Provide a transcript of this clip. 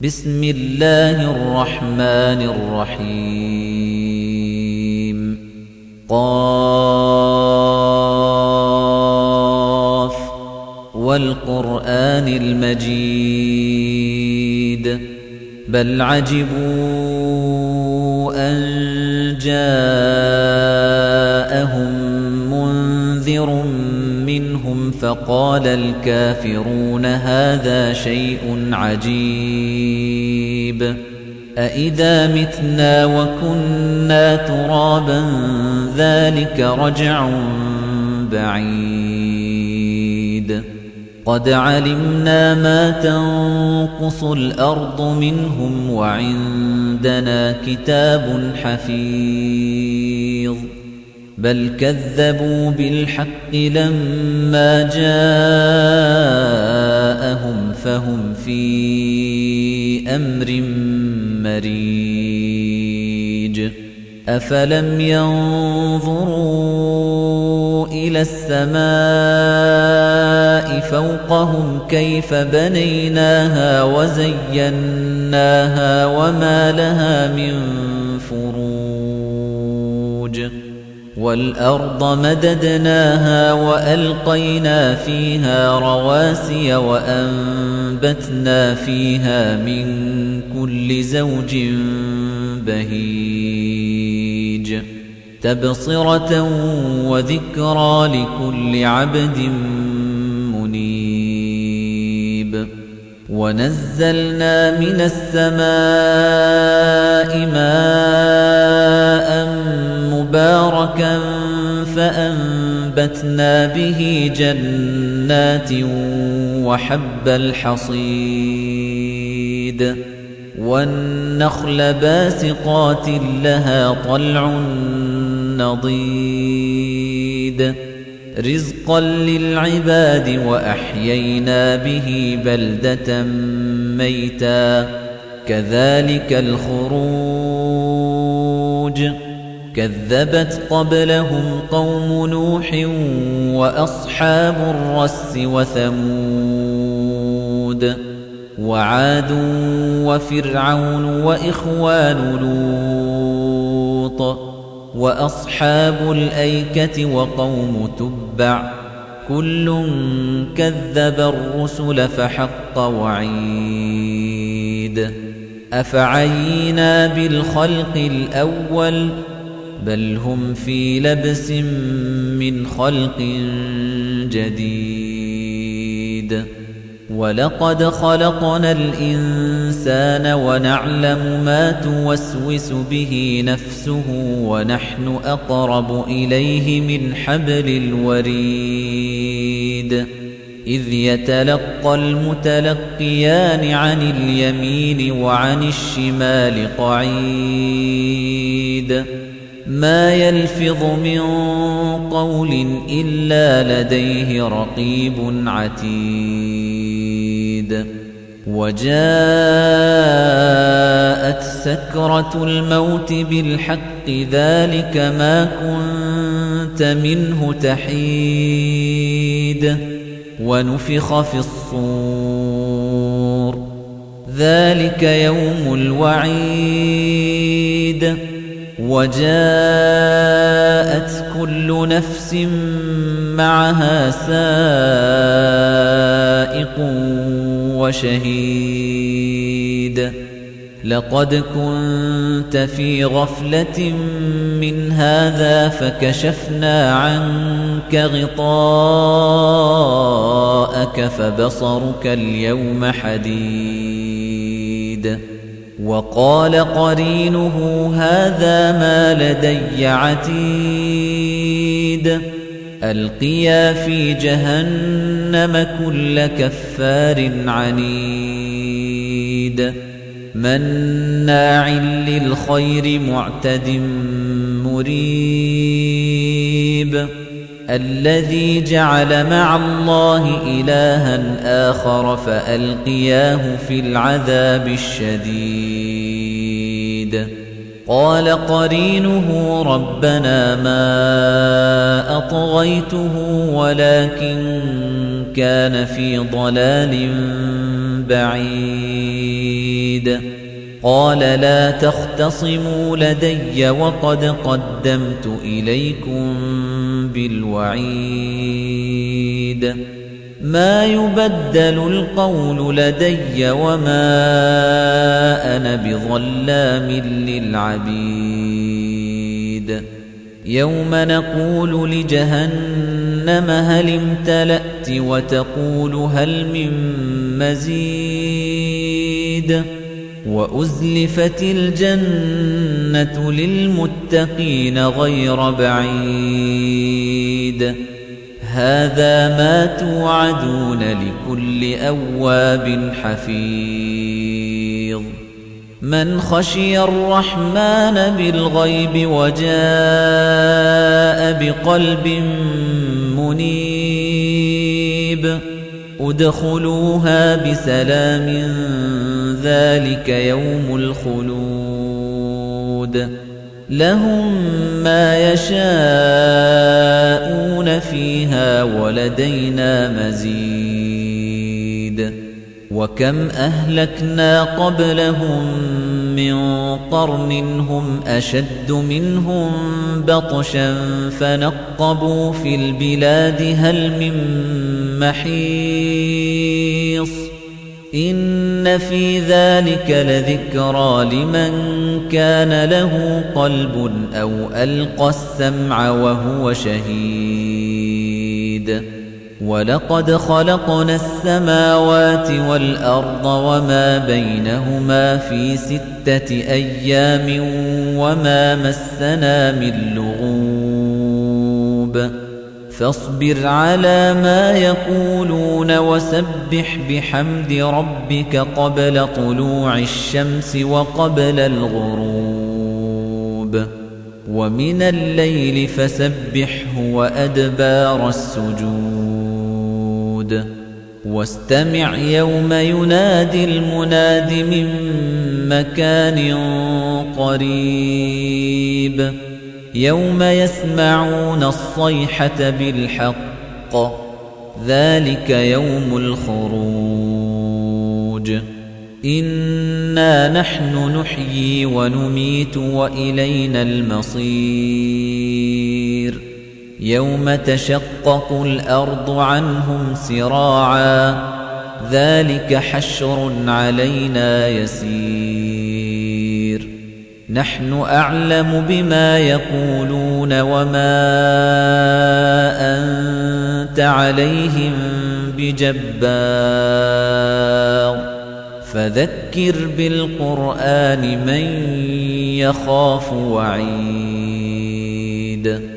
بسم الله الرحمن الرحيم قاف والقرآن المجيد بل عجبوا أن جاءهم منذر منهم فقال الكافرون هذا شيء عجيب أإذا متنا وكنا ترابا ذلك رجع بعيد قد علمنا ما تنقص الأرض منهم وعندنا كتاب حفيظ بل كذبوا بالحق لما جاءهم فهم في أمر مريج أفلم ينظروا إلى السماء فوقهم كيف بنيناها وزيناها وما لها من فروج والأرض مددناها وألقينا فيها رواسي وأنبتنا فيها من كل زوج بهيج تبصرة وذكرى لكل عبد منيب ونزلنا من السماء ماء مباركا فأنبتنا به جنات وحب الحصيد والنخل باسقات لها طلع نضيد رزقا للعباد وأحيينا به بلدة ميتا كذلك الخروج كذبت قبلهم قوم نوح وأصحاب الرس وثمود وعاد وفرعون وإخوان لوط وأصحاب الأيكة وقوم تبع كل كذب الرسل فحق وعيد أفعينا بالخلق الأول بل هم في لبس من خلق جديد ولقد خلقنا الإنسان ونعلم ما توسوس به نفسه ونحن أقرب إليه من حبل الوريد إذ يتلقى المتلقيان عن اليمين وعن الشمال قعيد ما يلفظ من قول إلا لديه رقيب عتيد وجاءت سكرة الموت بالحق ذلك ما كنت منه تحيد ونفخ في الصور ذلك يوم الوعيد وجاءت كل نفس معها سائق وشهيد لقد كنت في غفلة من هذا فكشفنا عنك غطاءك فبصرك اليوم حديد وقال قرينه هذا ما لدي عتيد ألقيا في جهنم كل كفار عنيد مناع للخير معتد مريب الذي جعل مع الله إلها آخر فألقياه في العذاب الشديد قال قرينه ربنا ما أطغيته ولكن كان في ضلال بعيد قال لا تختصموا لدي وقد قدمت إليكم بالوعيد ما يبدل القول لدي وما أنا بظلام للعبيد يوم نقول لجهنم هل امتلأت وتقول هل من مزيد وأزلفت الجنة للمتقين غير بعيد هذا ما توعدون لكل أواب حفيظ من خشي الرحمن بالغيب وجاء بقلب منيب ادخلوها بسلام ذلك يوم الخلود لهم ما يشاءون فيها ولدينا مزيد وكم أهلكنا قبلهم من قرن هم أشد منهم بطشا فنقبوا في البلاد هل من محيص إن في ذلك لذكرى لمن كان له قلب أو ألقى السمع وهو شهيد ولقد خلقنا السماوات والأرض وما بينهما في 6 أيام وما مسنا من لغوب فاصبر على ما يقولون وسبح بحمد ربك قبل طلوع الشمس وقبل الغروب ومن الليل فسبحه وأدبار السجود واستمع يوم ينادي المناد من مكان قريب يوم يسمعون الصيحة بالحق ذلك يوم الخروج إنا نحن نحيي ونميت وإلينا المصير يوم تشقق الأرض عنهم سراعا ذلك حشر علينا يسير نحن أعلم بما يقولون وما أنت عليهم بجبار فذكر بالقرآن من يخاف وعيد